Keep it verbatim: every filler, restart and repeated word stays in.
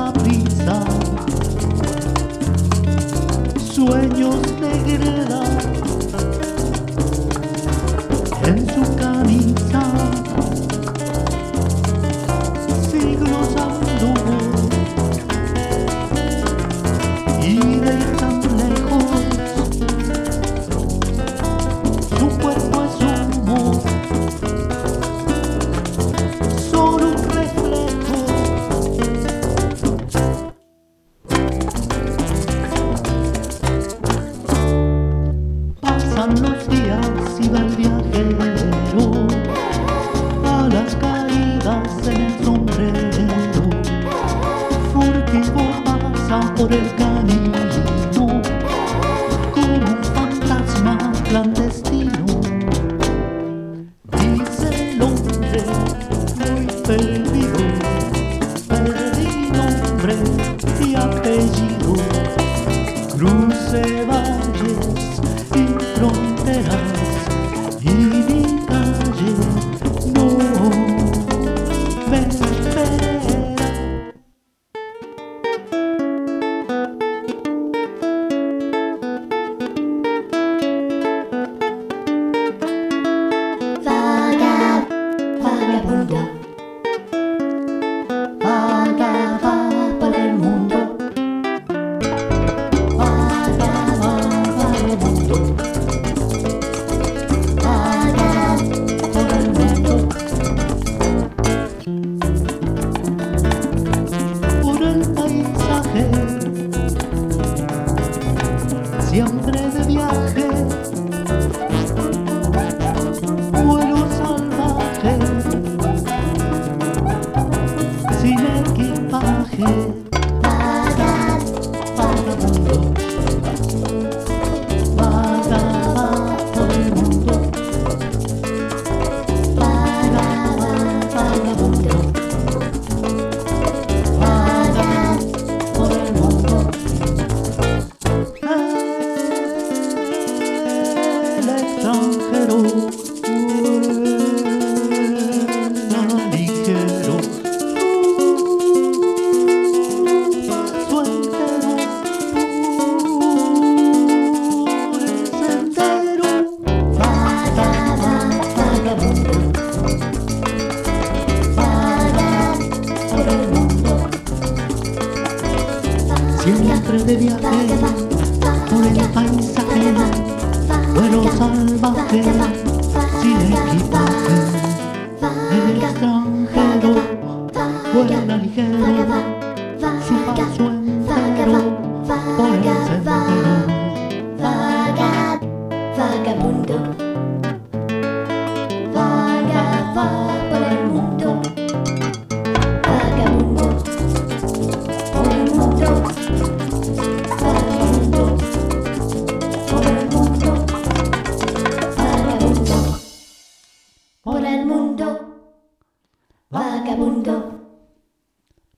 la prisa, sueños de greda en su camisa, siglos anduvo y de tan lejos su cuerpo es humo, solo un reflejo. Pasan los días y va el viajero a las caídas en el sombrero, furtivo pasa por el camino como un fantasma clandestino. Dice el hombre muy perdido, perdí nombre y apellido, cruce valles y fronteras y mi calle no me espera. Vaga, vagabundo, Vaga, va por el mundo, vaga, va, vagabundo, vaga por el mundo, por el paisaje, siempre de viaje, vuelo salvaje, sin equipaje, vaga, vagabundo, vaga, va por el mundo, vaga, va, vagabundo, vaga por el mundo. El extranjero vuela ligero, paso entero por el sendero. Vaga, va, vagabundo, vaga por el mundo, siempre de viaje por el paisaje, vuelo salvaje, sin equipaje. El extranjero vuela ligero, su paso entero por el sendero. vaga, vagabundo, Vaga, va por el mundo, vagabundo, por el mundo, vagabundo, por el mundo, vagabundo, por el mundo, vagabundo.